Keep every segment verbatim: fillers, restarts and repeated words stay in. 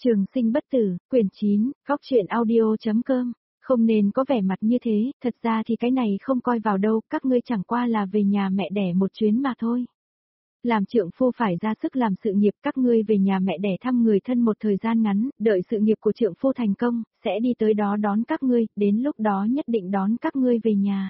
Trường sinh bất tử, quyển chín, góc truyện audio.com. Không nên có vẻ mặt như thế, thật ra thì cái này không coi vào đâu, các ngươi chẳng qua là về nhà mẹ đẻ một chuyến mà thôi. Làm trượng phu phải ra sức làm sự nghiệp, các ngươi về nhà mẹ đẻ thăm người thân một thời gian ngắn, đợi sự nghiệp của trượng phu thành công, sẽ đi tới đó đón các ngươi, đến lúc đó nhất định đón các ngươi về nhà.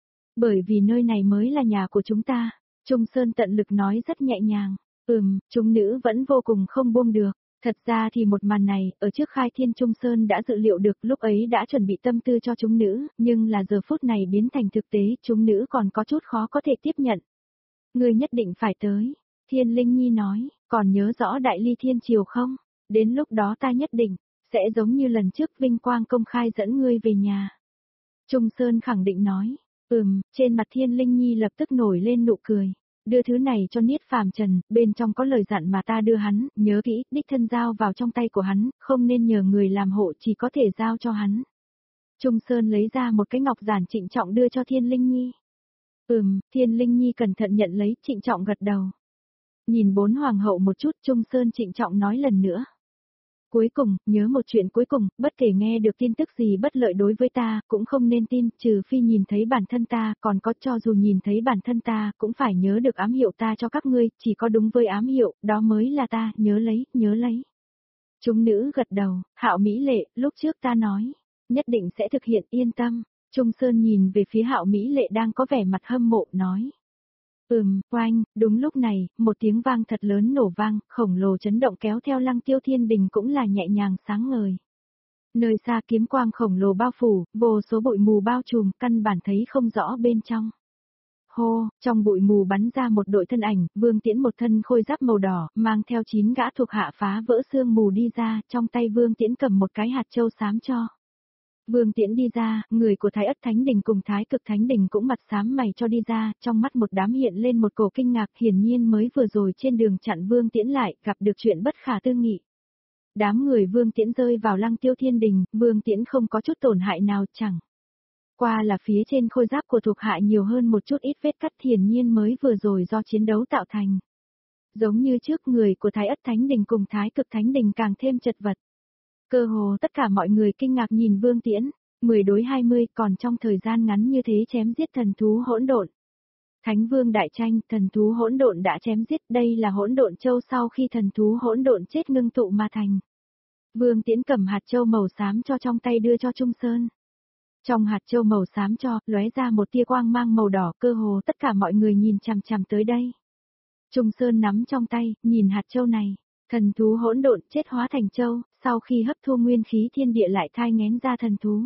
Bởi vì nơi này mới là nhà của chúng ta, Trung Sơn tận lực nói rất nhẹ nhàng, ừm, chúng nữ vẫn vô cùng không buông được. Thật ra thì một màn này, ở trước khai thiên Trung Sơn đã dự liệu được, lúc ấy đã chuẩn bị tâm tư cho chúng nữ, nhưng là giờ phút này biến thành thực tế, chúng nữ còn có chút khó có thể tiếp nhận. Ngươi nhất định phải tới, Thiên Linh Nhi nói, còn nhớ rõ Đại Ly Thiên Triều không? Đến lúc đó ta nhất định, sẽ giống như lần trước vinh quang công khai dẫn ngươi về nhà. Trung Sơn khẳng định nói, ừm, trên mặt Thiên Linh Nhi lập tức nổi lên nụ cười. Đưa thứ này cho Niết Phàm Trần, bên trong có lời dặn mà ta đưa hắn, nhớ kỹ, đích thân giao vào trong tay của hắn, không nên nhờ người làm hộ, chỉ có thể giao cho hắn. Trung Sơn lấy ra một cái ngọc giản trịnh trọng đưa cho Thiên Linh Nhi. Ừm, Thiên Linh Nhi cẩn thận nhận lấy, trịnh trọng gật đầu. Nhìn bốn hoàng hậu một chút, Trung Sơn trịnh trọng nói lần nữa. Cuối cùng, nhớ một chuyện cuối cùng, bất kể nghe được tin tức gì bất lợi đối với ta, cũng không nên tin, trừ phi nhìn thấy bản thân ta, còn có cho dù nhìn thấy bản thân ta, cũng phải nhớ được ám hiệu ta cho các ngươi, chỉ có đúng với ám hiệu, đó mới là ta, nhớ lấy, nhớ lấy. Chúng nữ gật đầu, Hạo Mỹ Lệ, lúc trước ta nói, nhất định sẽ thực hiện, yên tâm. Trung Sơn nhìn về phía Hạo Mỹ Lệ đang có vẻ mặt hâm mộ, nói. Ừm, oanh, đúng lúc này, một tiếng vang thật lớn nổ vang, khổng lồ chấn động kéo theo Lăng Tiêu Thiên Đình cũng là nhẹ nhàng sáng ngời. Nơi xa kiếm quang khổng lồ bao phủ, vô số bụi mù bao trùm, căn bản thấy không rõ bên trong. Hô, trong bụi mù bắn ra một đội thân ảnh, Vương Tiễn một thân khôi giáp màu đỏ, mang theo chín gã thuộc hạ phá vỡ sương mù đi ra, trong tay Vương Tiễn cầm một cái hạt châu xám cho. Vương Tiễn đi ra, người của Thái Ất Thánh Đình cùng Thái Cực Thánh Đình cũng mặt xám mày cho đi ra, trong mắt một đám hiện lên một cổ kinh ngạc, hiển nhiên mới vừa rồi trên đường chặn Vương Tiễn lại, gặp được chuyện bất khả tư nghị. Đám người Vương Tiễn rơi vào Lăng Tiêu Thiên Đình, Vương Tiễn không có chút tổn hại nào chẳng. Qua là phía trên khôi giáp của thuộc hạ nhiều hơn một chút ít vết cắt, hiển nhiên mới vừa rồi do chiến đấu tạo thành. Giống như trước, người của Thái Ất Thánh Đình cùng Thái Cực Thánh Đình càng thêm chật vật. Cơ hồ tất cả mọi người kinh ngạc nhìn Vương Tiễn, mười đối hai mươi, còn trong thời gian ngắn như thế chém giết thần thú hỗn độn. Thánh Vương đại tranh, thần thú hỗn độn đã chém giết, đây là hỗn độn châu sau khi thần thú hỗn độn chết ngưng tụ mà thành. Vương Tiễn cầm hạt châu màu xám cho trong tay đưa cho Trung Sơn. Trong hạt châu màu xám cho, lóe ra một tia quang mang màu đỏ, cơ hồ tất cả mọi người nhìn chằm chằm tới đây. Trung Sơn nắm trong tay, nhìn hạt châu này. Thần thú hỗn độn chết hóa thành châu, sau khi hấp thu nguyên khí thiên địa lại thai nghén ra thần thú.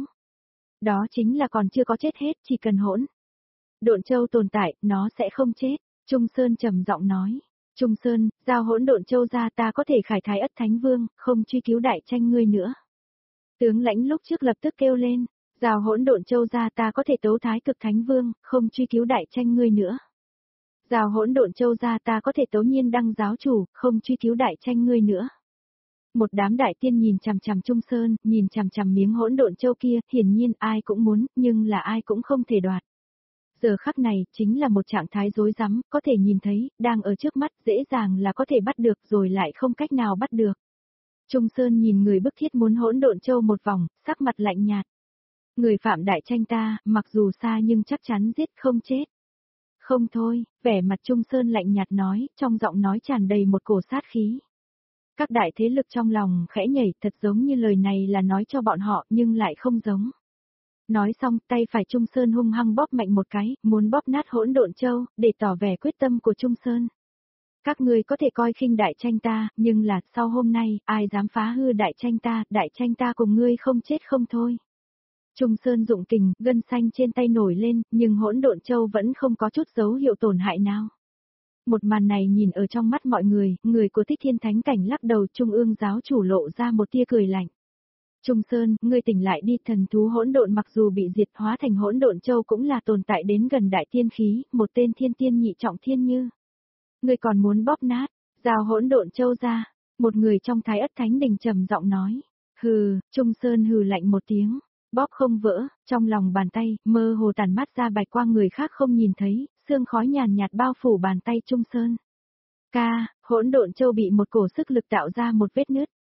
Đó chính là còn chưa có chết hết, chỉ cần hỗn độn châu tồn tại, nó sẽ không chết. Trung Sơn trầm giọng nói. Trung Sơn, giao hỗn độn châu ra, ta có thể khải Thái Ất Thánh Vương, không truy cứu đại tranh ngươi nữa. Tướng lãnh lúc trước lập tức kêu lên. Giao hỗn độn châu ra, ta có thể tấu Thái Cực Thánh Vương, không truy cứu đại tranh ngươi nữa. Giao hỗn độn châu ra, ta có thể tấu Nhiên Đăng giáo chủ, không truy cứu đại tranh ngươi nữa. Một đám đại tiên nhìn chằm chằm Trung Sơn, nhìn chằm chằm miếng hỗn độn châu kia, hiển nhiên ai cũng muốn, nhưng là ai cũng không thể đoạt. Giờ khắc này, chính là một trạng thái rối rắm, có thể nhìn thấy, đang ở trước mắt, dễ dàng là có thể bắt được rồi lại không cách nào bắt được. Trung Sơn nhìn người bức thiết muốn hỗn độn châu một vòng, sắc mặt lạnh nhạt. Người phạm đại tranh ta, mặc dù xa nhưng chắc chắn giết không chết. Không thôi, vẻ mặt Trung Sơn lạnh nhạt nói, trong giọng nói tràn đầy một cổ sát khí. Các đại thế lực trong lòng khẽ nhảy, thật giống như lời này là nói cho bọn họ nhưng lại không giống. Nói xong, tay phải Trung Sơn hung hăng bóp mạnh một cái, muốn bóp nát hỗn độn châu, để tỏ vẻ quyết tâm của Trung Sơn. Các ngươi có thể coi khinh đại tranh ta, nhưng là, sau hôm nay, ai dám phá hư đại tranh ta, đại tranh ta cùng ngươi không chết không thôi. Trung Sơn dụng kình, gân xanh trên tay nổi lên, nhưng hỗn độn châu vẫn không có chút dấu hiệu tổn hại nào. Một màn này nhìn ở trong mắt mọi người, người của Thích Thiên Thánh Cảnh lắc đầu, Trung ương giáo chủ lộ ra một tia cười lạnh. Trung Sơn, ngươi tỉnh lại đi, thần thú hỗn độn mặc dù bị diệt hóa thành hỗn độn châu cũng là tồn tại đến gần đại tiên khí, một tên thiên tiên nhị trọng thiên như. Ngươi còn muốn bóp nát, giao hỗn độn châu ra, một người trong Thái Ất Thánh Đình trầm giọng nói. Hừ, Trung Sơn hừ lạnh một tiếng. Bóp không vỡ, trong lòng bàn tay, mơ hồ tản mát ra bạch quang người khác không nhìn thấy, sương khói nhàn nhạt bao phủ bàn tay Trung Sơn. Ca, hỗn độn châu bị một cổ sức lực tạo ra một vết nứt.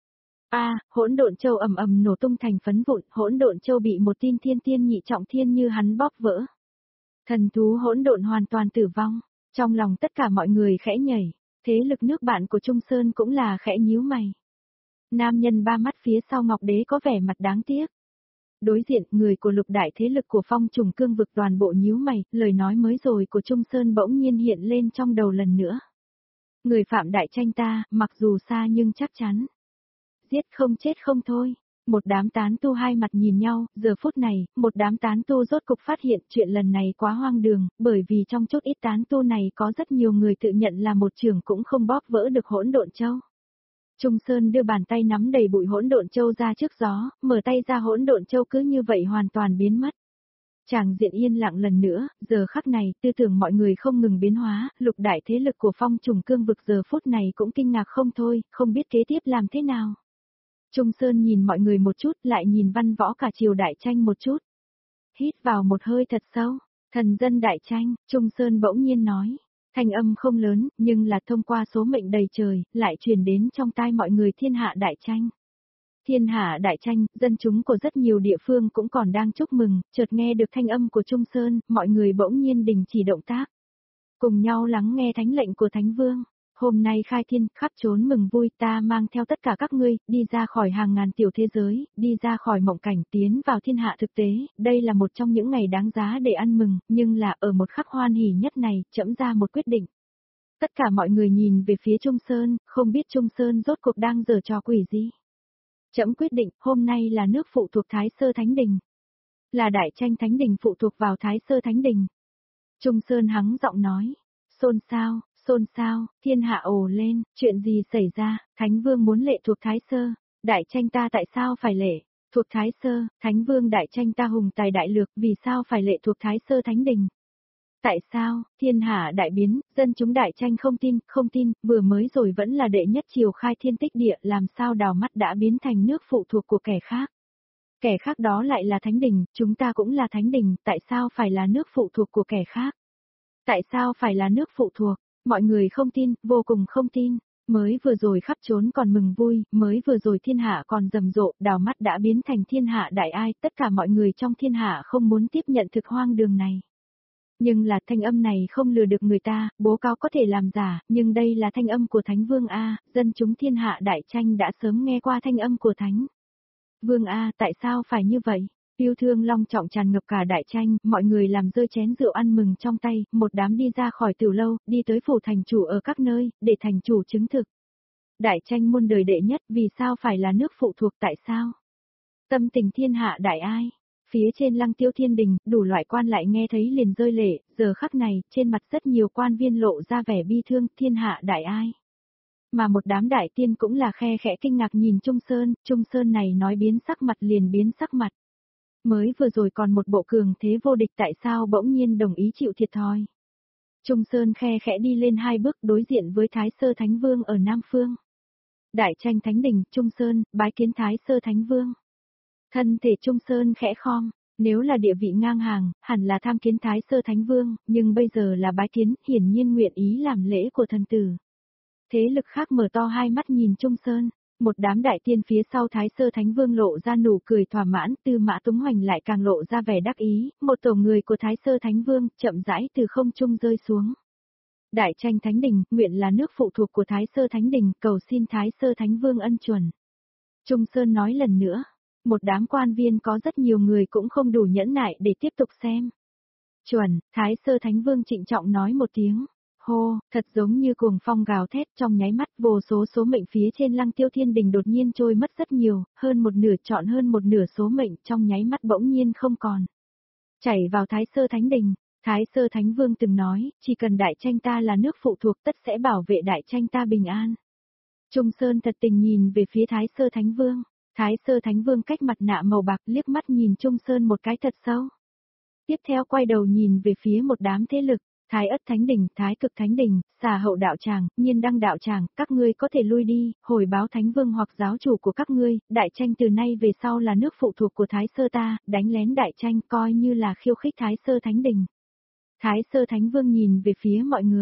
A, Hỗn Độn Châu ầm ầm nổ tung thành phấn vụn, Hỗn Độn Châu bị một tin thiên tiên nhị trọng thiên như hắn bóp vỡ. Thần thú hỗn độn hoàn toàn tử vong, trong lòng tất cả mọi người khẽ nhảy, thế lực nước bạn của Trung Sơn cũng là khẽ nhíu mày. Nam nhân ba mắt phía sau Ngọc Đế có vẻ mặt đáng tiếc. Đối diện, người của lục đại thế lực của Phong Trùng Cương vực toàn bộ nhíu mày, lời nói mới rồi của Trung Sơn bỗng nhiên hiện lên trong đầu lần nữa. Người phạm đại tranh ta, mặc dù xa nhưng chắc chắn. Giết không chết không thôi. Một đám tán tu hai mặt nhìn nhau, giờ phút này, một đám tán tu rốt cục phát hiện chuyện lần này quá hoang đường, bởi vì trong chút ít tán tu này có rất nhiều người tự nhận là một trưởng cũng không bóp vỡ được hỗn độn châu. Trung Sơn đưa bàn tay nắm đầy bụi hỗn độn châu ra trước gió, mở tay ra hỗn độn châu cứ như vậy hoàn toàn biến mất. Chàng diện yên lặng lần nữa, giờ khắc này, tư tưởng mọi người không ngừng biến hóa, lục đại thế lực của Phong Trùng Cương vực giờ phút này cũng kinh ngạc không thôi, không biết kế tiếp làm thế nào. Trung Sơn nhìn mọi người một chút, lại nhìn văn võ cả triều đại tranh một chút. Hít vào một hơi thật sâu, thần dân đại tranh, Trung Sơn bỗng nhiên nói. Thanh âm không lớn, nhưng là thông qua số mệnh đầy trời, lại truyền đến trong tai mọi người thiên hạ đại tranh. Thiên hạ đại tranh, dân chúng của rất nhiều địa phương cũng còn đang chúc mừng, chợt nghe được thanh âm của Trung Sơn, mọi người bỗng nhiên đình chỉ động tác. Cùng nhau lắng nghe thánh lệnh của Thánh Vương. Hôm nay khai thiên, khắp trốn mừng vui, ta mang theo tất cả các ngươi, đi ra khỏi hàng ngàn tiểu thế giới, đi ra khỏi mộng cảnh tiến vào thiên hạ thực tế, đây là một trong những ngày đáng giá để ăn mừng, nhưng là ở một khắc hoan hỉ nhất này, trẫm ra một quyết định. Tất cả mọi người nhìn về phía Trung Sơn, không biết Trung Sơn rốt cuộc đang giở trò quỷ gì. Trẫm quyết định, hôm nay là nước phụ thuộc Thái Sơ Thánh Đình. Là đại tranh Thánh Đình phụ thuộc vào Thái Sơ Thánh Đình. Trung Sơn hắng giọng nói, xôn xao. Xôn xao, thiên hạ ồ lên, chuyện gì xảy ra, Thánh Vương muốn lệ thuộc Thái Sơ, đại tranh ta tại sao phải lệ, thuộc Thái Sơ, Thánh Vương đại tranh ta hùng tài đại lược, vì sao phải lệ thuộc Thái Sơ Thánh Đình? Tại sao, thiên hạ đại biến, dân chúng đại tranh không tin, không tin, vừa mới rồi vẫn là đệ nhất triều khai thiên tích địa, làm sao đào mắt đã biến thành nước phụ thuộc của kẻ khác? Kẻ khác đó lại là Thánh Đình, chúng ta cũng là Thánh Đình, tại sao phải là nước phụ thuộc của kẻ khác? Tại sao phải là nước phụ thuộc? Mọi người không tin, vô cùng không tin. Mới vừa rồi khắp trốn còn mừng vui, mới vừa rồi thiên hạ còn rầm rộ, đào mắt đã biến thành thiên hạ đại ai, tất cả mọi người trong thiên hạ không muốn tiếp nhận thực hoang đường này. Nhưng là thanh âm này không lừa được người ta, bố cáo có thể làm giả, nhưng đây là thanh âm của Thánh Vương A, dân chúng thiên hạ đại tranh đã sớm nghe qua thanh âm của Thánh Vương A, tại sao phải như vậy? Yêu thương long trọng tràn ngập cả đại tranh, mọi người làm rơi chén rượu ăn mừng trong tay, một đám đi ra khỏi tiểu lâu, đi tới phủ thành chủ ở các nơi, để thành chủ chứng thực. Đại tranh muôn đời đệ nhất, vì sao phải là nước phụ thuộc tại sao? Tâm tình thiên hạ đại ai? Phía trên Lăng Tiêu Thiên Đình, đủ loại quan lại nghe thấy liền rơi lệ, giờ khắc này, trên mặt rất nhiều quan viên lộ ra vẻ bi thương, thiên hạ đại ai? Mà một đám đại tiên cũng là khe khẽ kinh ngạc nhìn Trung Sơn, Trung Sơn này nói biến sắc mặt liền biến sắc mặt. Mới vừa rồi còn một bộ cường thế vô địch tại sao bỗng nhiên đồng ý chịu thiệt thòi. Trung Sơn khe khẽ đi lên hai bước đối diện với Thái Sơ Thánh Vương ở Nam Phương. Đại tranh Thánh Đình, Trung Sơn, bái kiến Thái Sơ Thánh Vương. Thân thể Trung Sơn khẽ khom, nếu là địa vị ngang hàng, hẳn là tham kiến Thái Sơ Thánh Vương, nhưng bây giờ là bái kiến, hiển nhiên nguyện ý làm lễ của thần tử. Thế lực khác mở to hai mắt nhìn Trung Sơn. Một đám đại tiên phía sau Thái Sơ Thánh Vương lộ ra nụ cười thỏa mãn, Tư Mã Túng Hoành lại càng lộ ra vẻ đắc ý, một tổ người của Thái Sơ Thánh Vương chậm rãi từ không trung rơi xuống. Đại tranh Thánh Đình, nguyện là nước phụ thuộc của Thái Sơ Thánh Đình, cầu xin Thái Sơ Thánh Vương ân chuẩn. Trung Sơn nói lần nữa, một đám quan viên có rất nhiều người cũng không đủ nhẫn nại để tiếp tục xem. Chuẩn, Thái Sơ Thánh Vương trịnh trọng nói một tiếng. Hô, thật giống như cuồng phong gào thét trong nháy mắt vô số số mệnh phía trên Lăng Tiêu Thiên Đình đột nhiên trôi mất rất nhiều, hơn một nửa chọn hơn một nửa số mệnh trong nháy mắt bỗng nhiên không còn. Chảy vào Thái Sơ Thánh Đình, Thái Sơ Thánh Vương từng nói, chỉ cần đại tranh ta là nước phụ thuộc tất sẽ bảo vệ đại tranh ta bình an. Trung Sơn thật tình nhìn về phía Thái Sơ Thánh Vương, Thái Sơ Thánh Vương cách mặt nạ màu bạc liếc mắt nhìn Trung Sơn một cái thật sâu. Tiếp theo quay đầu nhìn về phía một đám thế lực. Thái Ất Thánh Đình, Thái Cực Thánh Đình, Xà Hậu Đạo Tràng, Nhiên Đăng Đạo Tràng, các ngươi có thể lui đi, hồi báo Thánh Vương hoặc giáo chủ của các ngươi, đại tranh từ nay về sau là nước phụ thuộc của Thái Sơ ta, đánh lén đại tranh coi như là khiêu khích Thái Sơ Thánh Đình. Thái Sơ Thánh Vương nhìn về phía mọi người,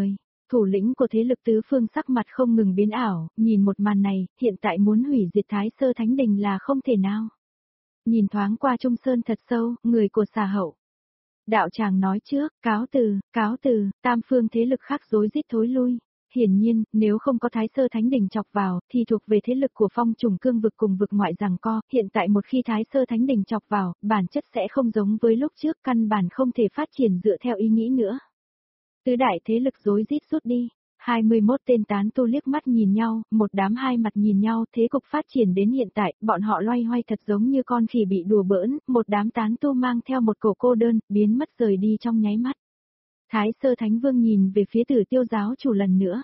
Thủ lĩnh của thế lực tứ phương sắc mặt không ngừng biến ảo, nhìn một màn này, hiện tại muốn hủy diệt Thái Sơ Thánh Đình là không thể nào. Nhìn thoáng qua Trung Sơn thật sâu, người của xà hậu. Đạo tràng nói trước, cáo từ, cáo từ, tam phương thế lực khác rối rít thối lui. Hiển nhiên, nếu không có Thái Sơ Thánh Đình chọc vào, thì thuộc về thế lực của phong trùng cương vực cùng vực ngoại giằng co, hiện tại một khi Thái Sơ Thánh Đình chọc vào, bản chất sẽ không giống với lúc trước, căn bản không thể phát triển dựa theo ý nghĩ nữa. Tứ đại thế lực rối rít rút đi, hai mươi mốt tên tán tu liếc mắt nhìn nhau, một đám hai mặt nhìn nhau, thế cục phát triển đến hiện tại, bọn họ loay hoay thật giống như con khỉ bị đùa bỡn, một đám tán tu mang theo một cổ cô đơn, biến mất rời đi trong nháy mắt. Thái Sơ Thánh Vương nhìn về phía Tử Tiêu giáo chủ lần nữa.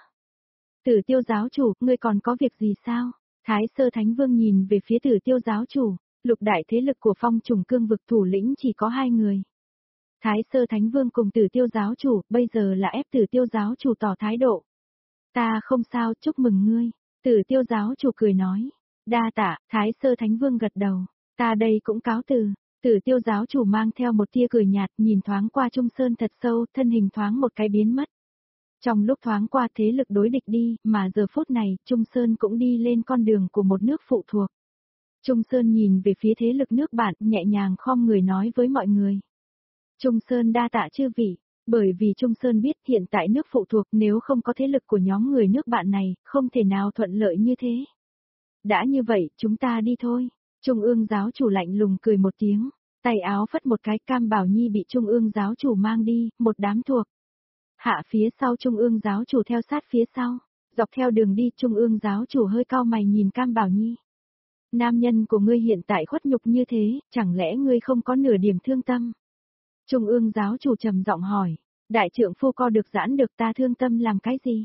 Tử Tiêu giáo chủ, ngươi còn có việc gì sao? Thái Sơ Thánh Vương nhìn về phía Tử Tiêu giáo chủ, lục đại thế lực của phong trùng cương vực thủ lĩnh chỉ có hai người. Thái Sơ Thánh Vương cùng Tử Tiêu giáo chủ, bây giờ là ép Tử Tiêu giáo chủ tỏ thái độ. Ta không sao, chúc mừng ngươi. Tử Tiêu giáo chủ cười nói. Đa tạ, Thái Sơ Thánh Vương gật đầu. Ta đây cũng cáo từ. Tử Tiêu giáo chủ mang theo một tia cười nhạt, nhìn thoáng qua Trung Sơn thật sâu, thân hình thoáng một cái biến mất. Trong lúc thoáng qua thế lực đối địch đi, mà giờ phút này, Trung Sơn cũng đi lên con đường của một nước phụ thuộc. Trung Sơn nhìn về phía thế lực nước bạn, nhẹ nhàng khom người nói với mọi người. Trung Sơn đa tạ chư vị, bởi vì Trung Sơn biết hiện tại nước phụ thuộc nếu không có thế lực của nhóm người nước bạn này, không thể nào thuận lợi như thế. Đã như vậy, chúng ta đi thôi. Trung ương giáo chủ lạnh lùng cười một tiếng, tay áo phất một cái, Cam Bảo Nhi bị Trung ương giáo chủ mang đi, một đám thuộc. Hạ phía sau Trung ương giáo chủ theo sát phía sau, dọc theo đường đi Trung ương giáo chủ hơi cau mày nhìn Cam Bảo Nhi. Nam nhân của ngươi hiện tại khuất nhục như thế, chẳng lẽ ngươi không có nửa điểm thương tâm? Trung ương giáo chủ trầm giọng hỏi, đại trượng phu co được giãn được ta thương tâm làm cái gì?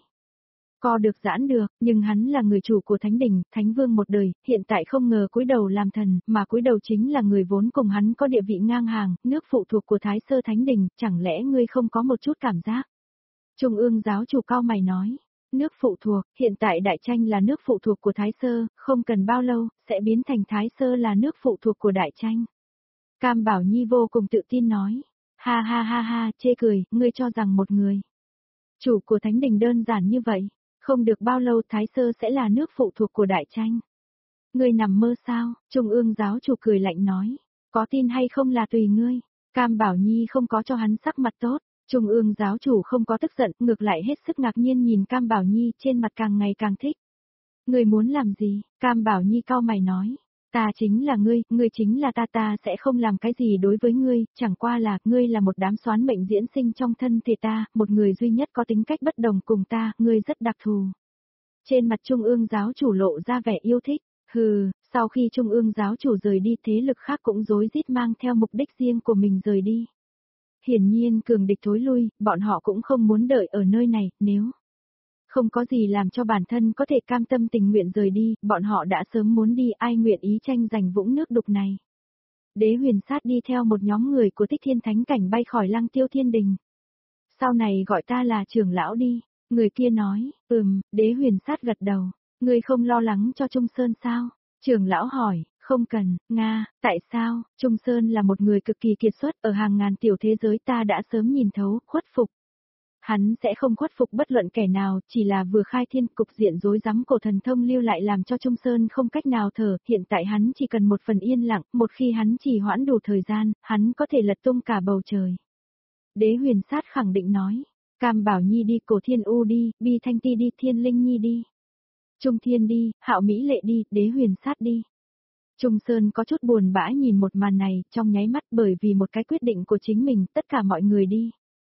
Co được giãn được, nhưng hắn là người chủ của Thánh Đình, Thánh Vương một đời, hiện tại không ngờ cúi đầu làm thần, mà cúi đầu chính là người vốn cùng hắn có địa vị ngang hàng, nước phụ thuộc của Thái Sơ Thánh Đình, chẳng lẽ ngươi không có một chút cảm giác? Trung ương giáo chủ cao mày nói, nước phụ thuộc, hiện tại Đại Tranh là nước phụ thuộc của Thái Sơ, không cần bao lâu, sẽ biến thành Thái Sơ là nước phụ thuộc của Đại Tranh. Cam Bảo Nhi vô cùng tự tin nói, ha ha ha ha, chê cười, ngươi cho rằng một người. Chủ của Thánh Đình đơn giản như vậy, không được bao lâu Thái Sơ sẽ là nước phụ thuộc của Đại Tranh. Ngươi nằm mơ sao, Trung ương giáo chủ cười lạnh nói, có tin hay không là tùy ngươi. Cam Bảo Nhi không có cho hắn sắc mặt tốt. Trung ương giáo chủ không có tức giận, ngược lại hết sức ngạc nhiên nhìn Cam Bảo Nhi trên mặt càng ngày càng thích. Ngươi muốn làm gì? Cam Bảo Nhi cau mày nói. Ta chính là ngươi, ngươi chính là ta, ta sẽ không làm cái gì đối với ngươi, chẳng qua là, ngươi là một đám xoán mệnh diễn sinh trong thân thể ta, một người duy nhất có tính cách bất đồng cùng ta, ngươi rất đặc thù. Trên mặt Trung ương giáo chủ lộ ra vẻ yêu thích, hừ, sau khi Trung ương giáo chủ rời đi thế lực khác cũng rối rít mang theo mục đích riêng của mình rời đi. Hiển nhiên cường địch thối lui, bọn họ cũng không muốn đợi ở nơi này, nếu không có gì làm cho bản thân có thể cam tâm tình nguyện rời đi, bọn họ đã sớm muốn đi, ai nguyện ý tranh giành vũng nước đục này. Đế Huyền Sát đi theo một nhóm người của Tích Thiên Thánh Cảnh bay khỏi Lăng Tiêu Thiên Đình. Sau này gọi ta là trưởng lão đi, người kia nói, ừm, Đế Huyền Sát gật đầu, ngươi không lo lắng cho Trung Sơn sao? Trưởng lão hỏi, không cần, Nga, tại sao? Trung Sơn là một người cực kỳ kiệt xuất, ở hàng ngàn tiểu thế giới ta đã sớm nhìn thấu, khuất phục. Hắn sẽ không khuất phục bất luận kẻ nào, chỉ là vừa khai thiên cục diện rối rắm cổ thần thông lưu lại làm cho Trung Sơn không cách nào thở, hiện tại hắn chỉ cần một phần yên lặng, một khi hắn trì hoãn đủ thời gian, hắn có thể lật tung cả bầu trời. Đế Huyền Sát khẳng định nói, Cam Bảo Nhi đi, Cổ Thiên U đi, Bi Thanh Ti đi, Thiên Linh Nhi đi. Trung Thiên đi, Hạo Mỹ Lệ đi, Đế Huyền Sát đi. Trung Sơn có chút buồn bã nhìn một màn này, trong nháy mắt bởi vì một cái quyết định của chính mình, tất cả mọi người đi.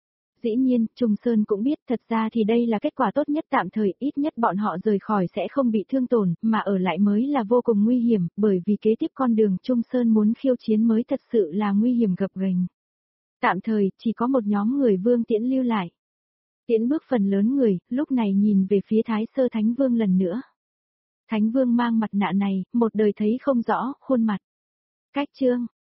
Dĩ nhiên, Trung Sơn cũng biết thật ra thì đây là kết quả tốt nhất tạm thời, ít nhất bọn họ rời khỏi sẽ không bị thương tổn, mà ở lại mới là vô cùng nguy hiểm, bởi vì kế tiếp con đường Trung Sơn muốn khiêu chiến mới thật sự là nguy hiểm gập ghềnh. Tạm thời, chỉ có một nhóm người Vương Tiễn lưu lại. Tiễn bước phần lớn người, lúc này nhìn về phía Thái Sơ Thánh Vương lần nữa. Thánh Vương mang mặt nạ này, một đời thấy không rõ, khuôn mặt. Cách chương.